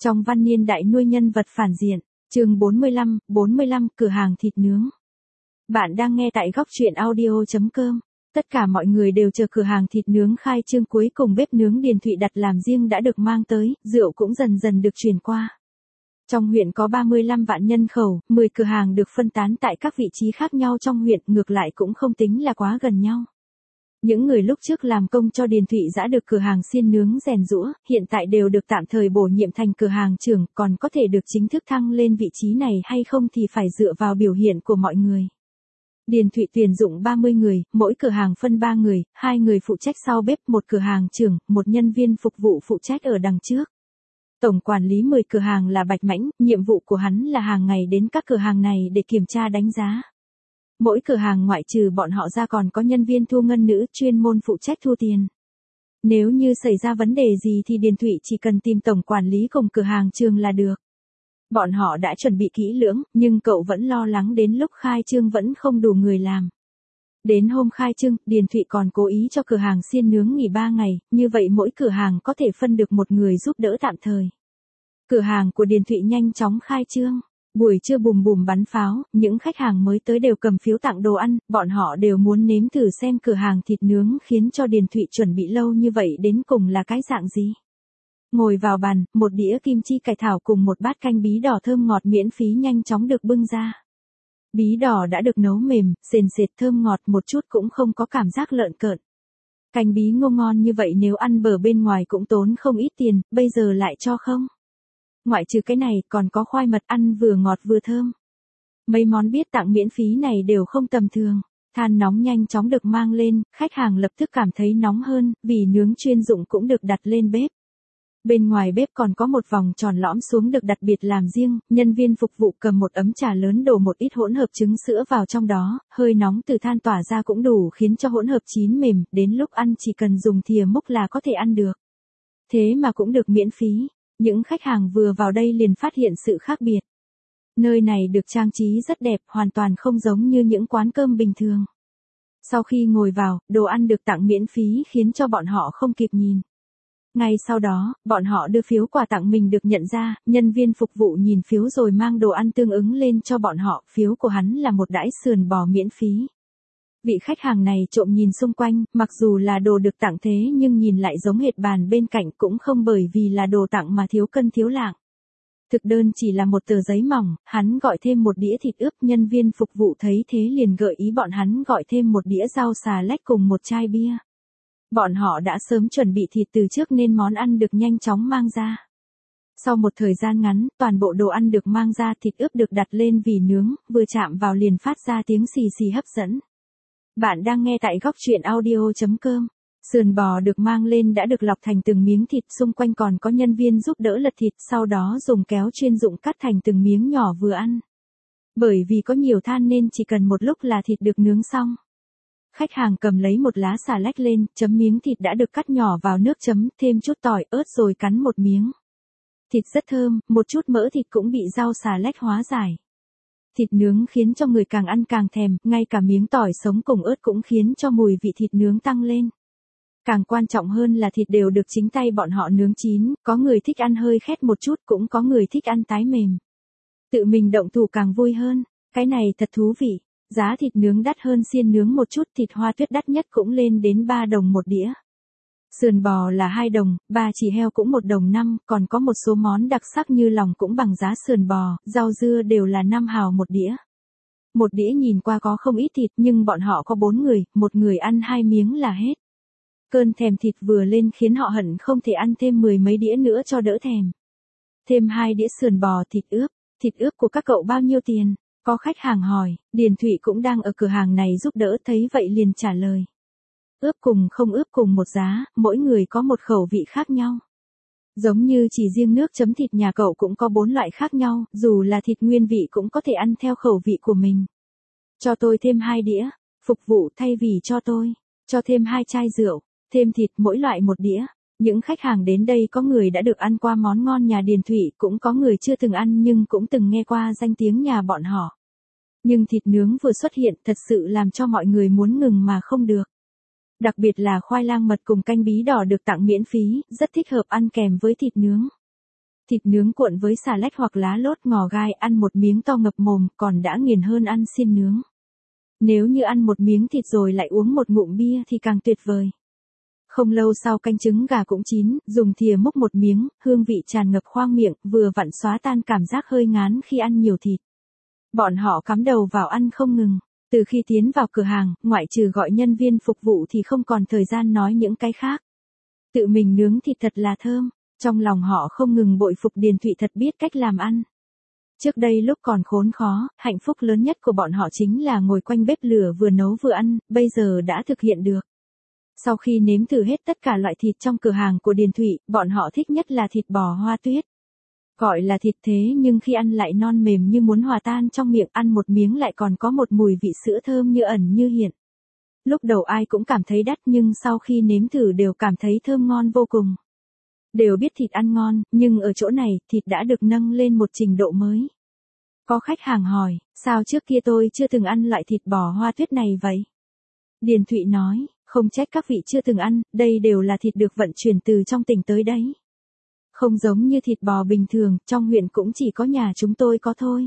Trong văn niên đại nuôi nhân vật phản diện, chương 45, cửa hàng thịt nướng. Bạn đang nghe tại góc truyện audio.com. Tất cả mọi người đều chờ cửa hàng thịt nướng khai trương, cuối cùng bếp nướng Điền Thụy đặt làm riêng đã được mang tới, rượu cũng dần dần được truyền qua. Trong huyện có 35 vạn nhân khẩu, 10 cửa hàng được phân tán tại các vị trí khác nhau trong huyện, ngược lại cũng không tính là quá gần nhau. Những người lúc trước làm công cho Điền Thụy Giã được cửa hàng xiên nướng rèn giũa, hiện tại đều được tạm thời bổ nhiệm thành cửa hàng trưởng, còn có thể được chính thức thăng lên vị trí này hay không thì phải dựa vào biểu hiện của mọi người. Điền Thụy tuyển dụng 30 người, mỗi cửa hàng phân 3 người, 2 người phụ trách sau bếp, một cửa hàng trưởng, một nhân viên phục vụ phụ trách ở đằng trước. Tổng quản lý 10 cửa hàng là Bạch Mãnh, nhiệm vụ của hắn là hàng ngày đến các cửa hàng này để kiểm tra đánh giá. Mỗi cửa hàng ngoại trừ bọn họ ra còn có nhân viên thu ngân nữ chuyên môn phụ trách thu tiền. Nếu như xảy ra vấn đề gì thì Điền Thụy chỉ cần tìm tổng quản lý cùng cửa hàng trường là được. Bọn họ đã chuẩn bị kỹ lưỡng, nhưng cậu vẫn lo lắng đến lúc khai trương vẫn không đủ người làm. Đến hôm khai trương, Điền Thụy còn cố ý cho cửa hàng xiên nướng nghỉ 3 ngày, như vậy mỗi cửa hàng có thể phân được một người giúp đỡ tạm thời. Cửa hàng của Điền Thụy nhanh chóng khai trương. Buổi trưa bùm bùm bắn pháo, những khách hàng mới tới đều cầm phiếu tặng đồ ăn, bọn họ đều muốn nếm thử xem cửa hàng thịt nướng khiến cho Điền Thụy chuẩn bị lâu như vậy đến cùng là cái dạng gì. Ngồi vào bàn, một đĩa kim chi cải thảo cùng một bát canh bí đỏ thơm ngọt miễn phí nhanh chóng được bưng ra. Bí đỏ đã được nấu mềm, sền sệt thơm ngọt, một chút cũng không có cảm giác lợn cợn. Canh bí ngô ngon như vậy nếu ăn bờ bên ngoài cũng tốn không ít tiền, bây giờ lại cho không. Ngoại trừ cái này còn có khoai mật, ăn vừa ngọt vừa thơm. Mấy món biết tặng miễn phí này đều không tầm thường. Than nóng nhanh chóng được mang lên, khách hàng lập tức cảm thấy nóng hơn, vì nướng chuyên dụng cũng được đặt lên bếp. Bên ngoài bếp còn có một vòng tròn lõm xuống được đặc biệt làm riêng, nhân viên phục vụ cầm một ấm trà lớn đổ một ít hỗn hợp trứng sữa vào trong đó, hơi nóng từ than tỏa ra cũng đủ khiến cho hỗn hợp chín mềm, đến lúc ăn chỉ cần dùng thìa múc là có thể ăn được. Thế mà cũng được miễn phí. Những khách hàng vừa vào đây liền phát hiện sự khác biệt. Nơi này được trang trí rất đẹp, hoàn toàn không giống như những quán cơm bình thường. Sau khi ngồi vào, đồ ăn được tặng miễn phí khiến cho bọn họ không kịp nhìn. Ngay sau đó, bọn họ đưa phiếu quà tặng mình được nhận ra, nhân viên phục vụ nhìn phiếu rồi mang đồ ăn tương ứng lên cho bọn họ, phiếu của hắn là một đãi sườn bò miễn phí. Vị khách hàng này trộm nhìn xung quanh, mặc dù là đồ được tặng thế nhưng nhìn lại giống hệt bàn bên cạnh, cũng không bởi vì là đồ tặng mà thiếu cân thiếu lạng. Thực đơn chỉ là một tờ giấy mỏng, hắn gọi thêm một đĩa thịt ướp, nhân viên phục vụ thấy thế liền gợi ý bọn hắn gọi thêm một đĩa rau xà lách cùng một chai bia. Bọn họ đã sớm chuẩn bị thịt từ trước nên món ăn được nhanh chóng mang ra. Sau một thời gian ngắn, toàn bộ đồ ăn được mang ra, thịt ướp được đặt lên vỉ nướng, vừa chạm vào liền phát ra tiếng xì xì hấp dẫn. Bạn đang nghe tại góc truyện audio.com. Sườn bò được mang lên đã được lọc thành từng miếng thịt, xung quanh còn có nhân viên giúp đỡ lật thịt, sau đó dùng kéo chuyên dụng cắt thành từng miếng nhỏ vừa ăn. Bởi vì có nhiều than nên chỉ cần một lúc là thịt được nướng xong. Khách hàng cầm lấy một lá xà lách lên, chấm miếng thịt đã được cắt nhỏ vào nước chấm, thêm chút tỏi, ớt rồi cắn một miếng. Thịt rất thơm, một chút mỡ thịt cũng bị rau xà lách hóa giải. Thịt nướng khiến cho người càng ăn càng thèm, ngay cả miếng tỏi sống cùng ớt cũng khiến cho mùi vị thịt nướng tăng lên. Càng quan trọng hơn là thịt đều được chính tay bọn họ nướng chín, có người thích ăn hơi khét một chút, cũng có người thích ăn tái mềm. Tự mình động thủ càng vui hơn, cái này thật thú vị. Giá thịt nướng đắt hơn xiên nướng một chút, thịt hoa tuyết đắt nhất cũng lên đến 3 đồng một đĩa. Sườn bò là 2 đồng, ba chỉ heo cũng 1 đồng 5, còn có một số món đặc sắc như lòng cũng bằng giá sườn bò, rau dưa đều là 5 hào một đĩa. Một đĩa nhìn qua có không ít thịt nhưng bọn họ có 4 người, một người ăn 2 miếng là hết. Cơn thèm thịt vừa lên khiến họ hận không thể ăn thêm 10 mấy đĩa nữa cho đỡ thèm. Thêm 2 đĩa sườn bò thịt ướp của các cậu bao nhiêu tiền? Có khách hàng hỏi, Điền Thụy cũng đang ở cửa hàng này giúp đỡ, thấy vậy liền trả lời. Ướp cùng không ướp cùng một giá, mỗi người có một khẩu vị khác nhau. Giống như chỉ riêng nước chấm thịt nhà cậu cũng có 4 loại khác nhau, dù là thịt nguyên vị cũng có thể ăn theo khẩu vị của mình. Cho tôi thêm 2 đĩa, phục vụ thay vì cho thêm 2 chai rượu, thêm thịt mỗi loại 1 đĩa. Những khách hàng đến đây có người đã được ăn qua món ngon nhà Điền Thụy, cũng có người chưa từng ăn nhưng cũng từng nghe qua danh tiếng nhà bọn họ. Nhưng thịt nướng vừa xuất hiện thật sự làm cho mọi người muốn ngừng mà không được. Đặc biệt là khoai lang mật cùng canh bí đỏ được tặng miễn phí, rất thích hợp ăn kèm với thịt nướng. Thịt nướng cuộn với xà lách hoặc lá lốt ngò gai, ăn một miếng to ngập mồm còn đã nghiền hơn ăn xiên nướng. Nếu như ăn một miếng thịt rồi lại uống một ngụm bia thì càng tuyệt vời. Không lâu sau canh trứng gà cũng chín, dùng thìa múc một miếng, hương vị tràn ngập khoang miệng, vừa vặn xóa tan cảm giác hơi ngán khi ăn nhiều thịt. Bọn họ cắm đầu vào ăn không ngừng. Từ khi tiến vào cửa hàng, ngoại trừ gọi nhân viên phục vụ thì không còn thời gian nói những cái khác. Tự mình nướng thịt thật là thơm, trong lòng họ không ngừng bội phục Điền Thụy thật biết cách làm ăn. Trước đây lúc còn khốn khó, hạnh phúc lớn nhất của bọn họ chính là ngồi quanh bếp lửa vừa nấu vừa ăn, bây giờ đã thực hiện được. Sau khi nếm thử hết tất cả loại thịt trong cửa hàng của Điền Thụy, bọn họ thích nhất là thịt bò hoa tuyết. Gọi là thịt thế nhưng khi ăn lại non mềm như muốn hòa tan trong miệng, ăn một miếng lại còn có một mùi vị sữa thơm như ẩn như hiện. Lúc đầu ai cũng cảm thấy đắt nhưng sau khi nếm thử đều cảm thấy thơm ngon vô cùng. Đều biết thịt ăn ngon, nhưng ở chỗ này, thịt đã được nâng lên một trình độ mới. Có khách hàng hỏi, sao trước kia tôi chưa từng ăn loại thịt bò hoa tuyết này vậy? Điền Thụy nói, không trách các vị chưa từng ăn, đây đều là thịt được vận chuyển từ trong tỉnh tới đấy. Không giống như thịt bò bình thường, trong huyện cũng chỉ có nhà chúng tôi có thôi.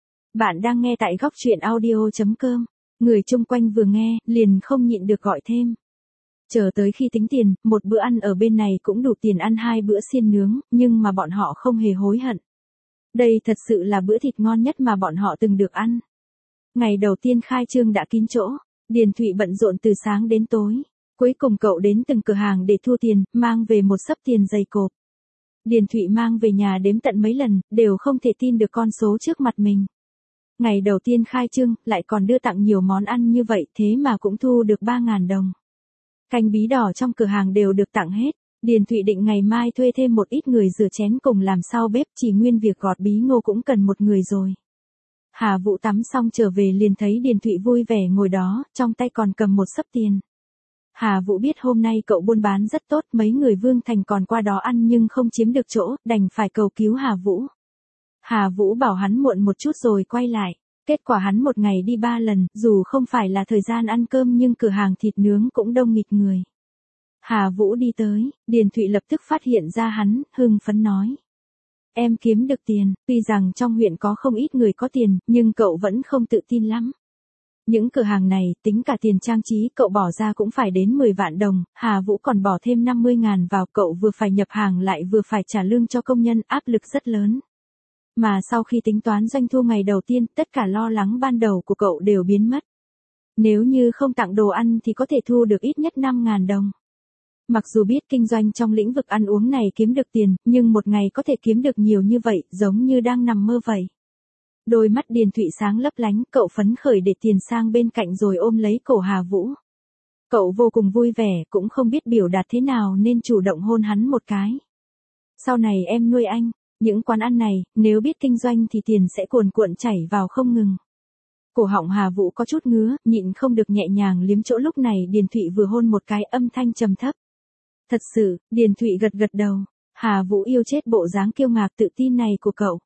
Bạn đang nghe tại góc truyện audio.com. Người chung quanh vừa nghe, liền không nhịn được gọi thêm. Chờ tới khi tính tiền, một bữa ăn ở bên này cũng đủ tiền ăn 2 bữa xiên nướng, nhưng mà bọn họ không hề hối hận. Đây thật sự là bữa thịt ngon nhất mà bọn họ từng được ăn. Ngày đầu tiên khai trương đã kín chỗ, Điền Thụy bận rộn từ sáng đến tối. Cuối cùng cậu đến từng cửa hàng để thu tiền, mang về một xấp tiền dày cộp. Điền Thụy mang về nhà đếm tận mấy lần, đều không thể tin được con số trước mặt mình. Ngày đầu tiên khai trương, lại còn đưa tặng nhiều món ăn như vậy, thế mà cũng thu được 3.000 đồng. Canh bí đỏ trong cửa hàng đều được tặng hết. Điền Thụy định ngày mai thuê thêm một ít người rửa chén cùng làm sau bếp, chỉ nguyên việc gọt bí ngô cũng cần một người rồi. Hà Vũ tắm xong trở về liền thấy Điền Thụy vui vẻ ngồi đó, trong tay còn cầm một xấp tiền. Hà Vũ biết hôm nay cậu buôn bán rất tốt, mấy người Vương Thành còn qua đó ăn nhưng không chiếm được chỗ, đành phải cầu cứu Hà Vũ. Hà Vũ bảo hắn muộn một chút rồi quay lại. Kết quả hắn một ngày đi 3 lần, dù không phải là thời gian ăn cơm nhưng cửa hàng thịt nướng cũng đông nghịt người. Hà Vũ đi tới, Điền Thụy lập tức phát hiện ra hắn, hưng phấn nói. Em kiếm được tiền, tuy rằng trong huyện có không ít người có tiền, nhưng cậu vẫn không tự tin lắm. Những cửa hàng này, tính cả tiền trang trí cậu bỏ ra cũng phải đến 10 vạn đồng, Hà Vũ còn bỏ thêm 50.000 vào, cậu vừa phải nhập hàng lại vừa phải trả lương cho công nhân, áp lực rất lớn. Mà sau khi tính toán doanh thu ngày đầu tiên, tất cả lo lắng ban đầu của cậu đều biến mất. Nếu như không tặng đồ ăn thì có thể thu được ít nhất 5.000 đồng. Mặc dù biết kinh doanh trong lĩnh vực ăn uống này kiếm được tiền, nhưng một ngày có thể kiếm được nhiều như vậy, giống như đang nằm mơ vậy. Đôi mắt Điền Thụy sáng lấp lánh, cậu phấn khởi để tiền sang bên cạnh rồi ôm lấy cổ Hà Vũ. Cậu vô cùng vui vẻ, cũng không biết biểu đạt thế nào nên chủ động hôn hắn một cái. Sau này em nuôi anh, những quán ăn này, nếu biết kinh doanh thì tiền sẽ cuồn cuộn chảy vào không ngừng. Cổ họng Hà Vũ có chút ngứa, nhịn không được nhẹ nhàng liếm chỗ, lúc này Điền Thụy vừa hôn một cái, âm thanh trầm thấp. Thật sự, Điền Thụy gật gật đầu. Hà Vũ yêu chết bộ dáng kiêu ngạo tự tin này của cậu.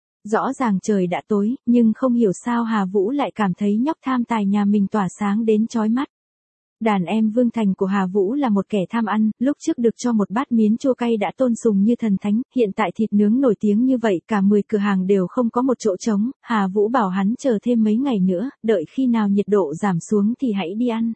Rõ ràng trời đã tối, nhưng không hiểu sao Hà Vũ lại cảm thấy nhóc tham tài nhà mình tỏa sáng đến chói mắt. Đàn em Vương Thành của Hà Vũ là một kẻ tham ăn, lúc trước được cho một bát miến chua cay đã tôn sùng như thần thánh, hiện tại thịt nướng nổi tiếng như vậy cả 10 cửa hàng đều không có một chỗ trống, Hà Vũ bảo hắn chờ thêm mấy ngày nữa, đợi khi nào nhiệt độ giảm xuống thì hãy đi ăn.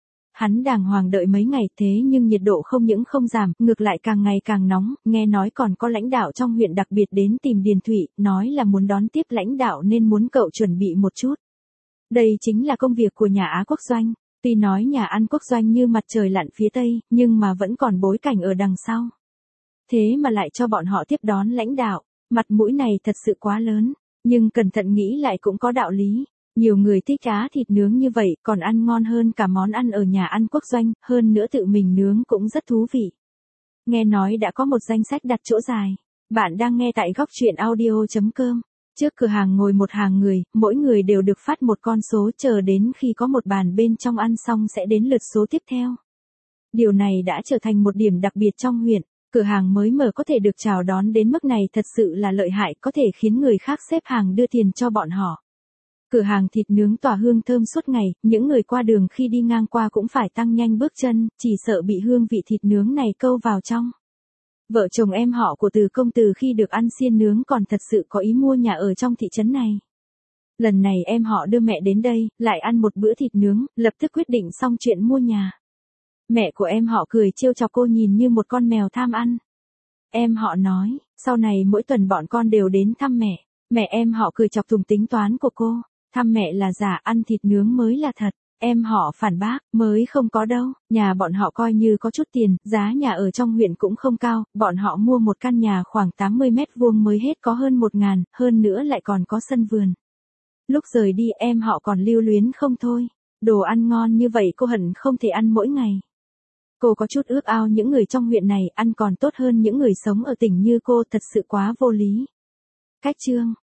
Hắn đàng hoàng đợi mấy ngày, thế nhưng nhiệt độ không những không giảm, ngược lại càng ngày càng nóng, nghe nói còn có lãnh đạo trong huyện đặc biệt đến tìm Điền Thụy, nói là muốn đón tiếp lãnh đạo nên muốn cậu chuẩn bị một chút. Đây chính là công việc của nhà Á Quốc Doanh, tuy nói nhà ăn Quốc Doanh như mặt trời lặn phía Tây, nhưng mà vẫn còn bối cảnh ở đằng sau. Thế mà lại cho bọn họ tiếp đón lãnh đạo, mặt mũi này thật sự quá lớn, nhưng cẩn thận nghĩ lại cũng có đạo lý. Nhiều người thích cá thịt nướng như vậy, còn ăn ngon hơn cả món ăn ở nhà ăn Quốc Doanh, hơn nữa tự mình nướng cũng rất thú vị. Nghe nói đã có một danh sách đặt chỗ dài. Bạn đang nghe tại góc truyện audio.com. Trước cửa hàng ngồi một hàng người, mỗi người đều được phát một con số, chờ đến khi có một bàn bên trong ăn xong sẽ đến lượt số tiếp theo. Điều này đã trở thành một điểm đặc biệt trong huyện. Cửa hàng mới mở có thể được chào đón đến mức này thật sự là lợi hại, có thể khiến người khác xếp hàng đưa tiền cho bọn họ. Cửa hàng thịt nướng tỏa hương thơm suốt ngày, những người qua đường khi đi ngang qua cũng phải tăng nhanh bước chân, chỉ sợ bị hương vị thịt nướng này câu vào trong. Vợ chồng em họ của Từ công từ khi được ăn xiên nướng còn thật sự có ý mua nhà ở trong thị trấn này. Lần này em họ đưa mẹ đến đây, lại ăn một bữa thịt nướng, lập tức quyết định xong chuyện mua nhà. Mẹ của em họ cười trêu chọc cô nhìn như một con mèo tham ăn. Em họ nói, sau này mỗi tuần bọn con đều đến thăm mẹ. Mẹ em họ cười chọc thùng tính toán của cô. Thăm mẹ là giả, ăn thịt nướng mới là thật. Em họ phản bác, mới không có đâu, nhà bọn họ coi như có chút tiền, giá nhà ở trong huyện cũng không cao, bọn họ mua một căn nhà khoảng 80 mét vuông mới hết có hơn 1.000, hơn nữa lại còn có sân vườn. Lúc rời đi em họ còn lưu luyến không thôi, đồ ăn ngon như vậy cô hận không thể ăn mỗi ngày. Cô có chút ước ao những người trong huyện này ăn còn tốt hơn những người sống ở tỉnh như cô, thật sự quá vô lý. Cách chương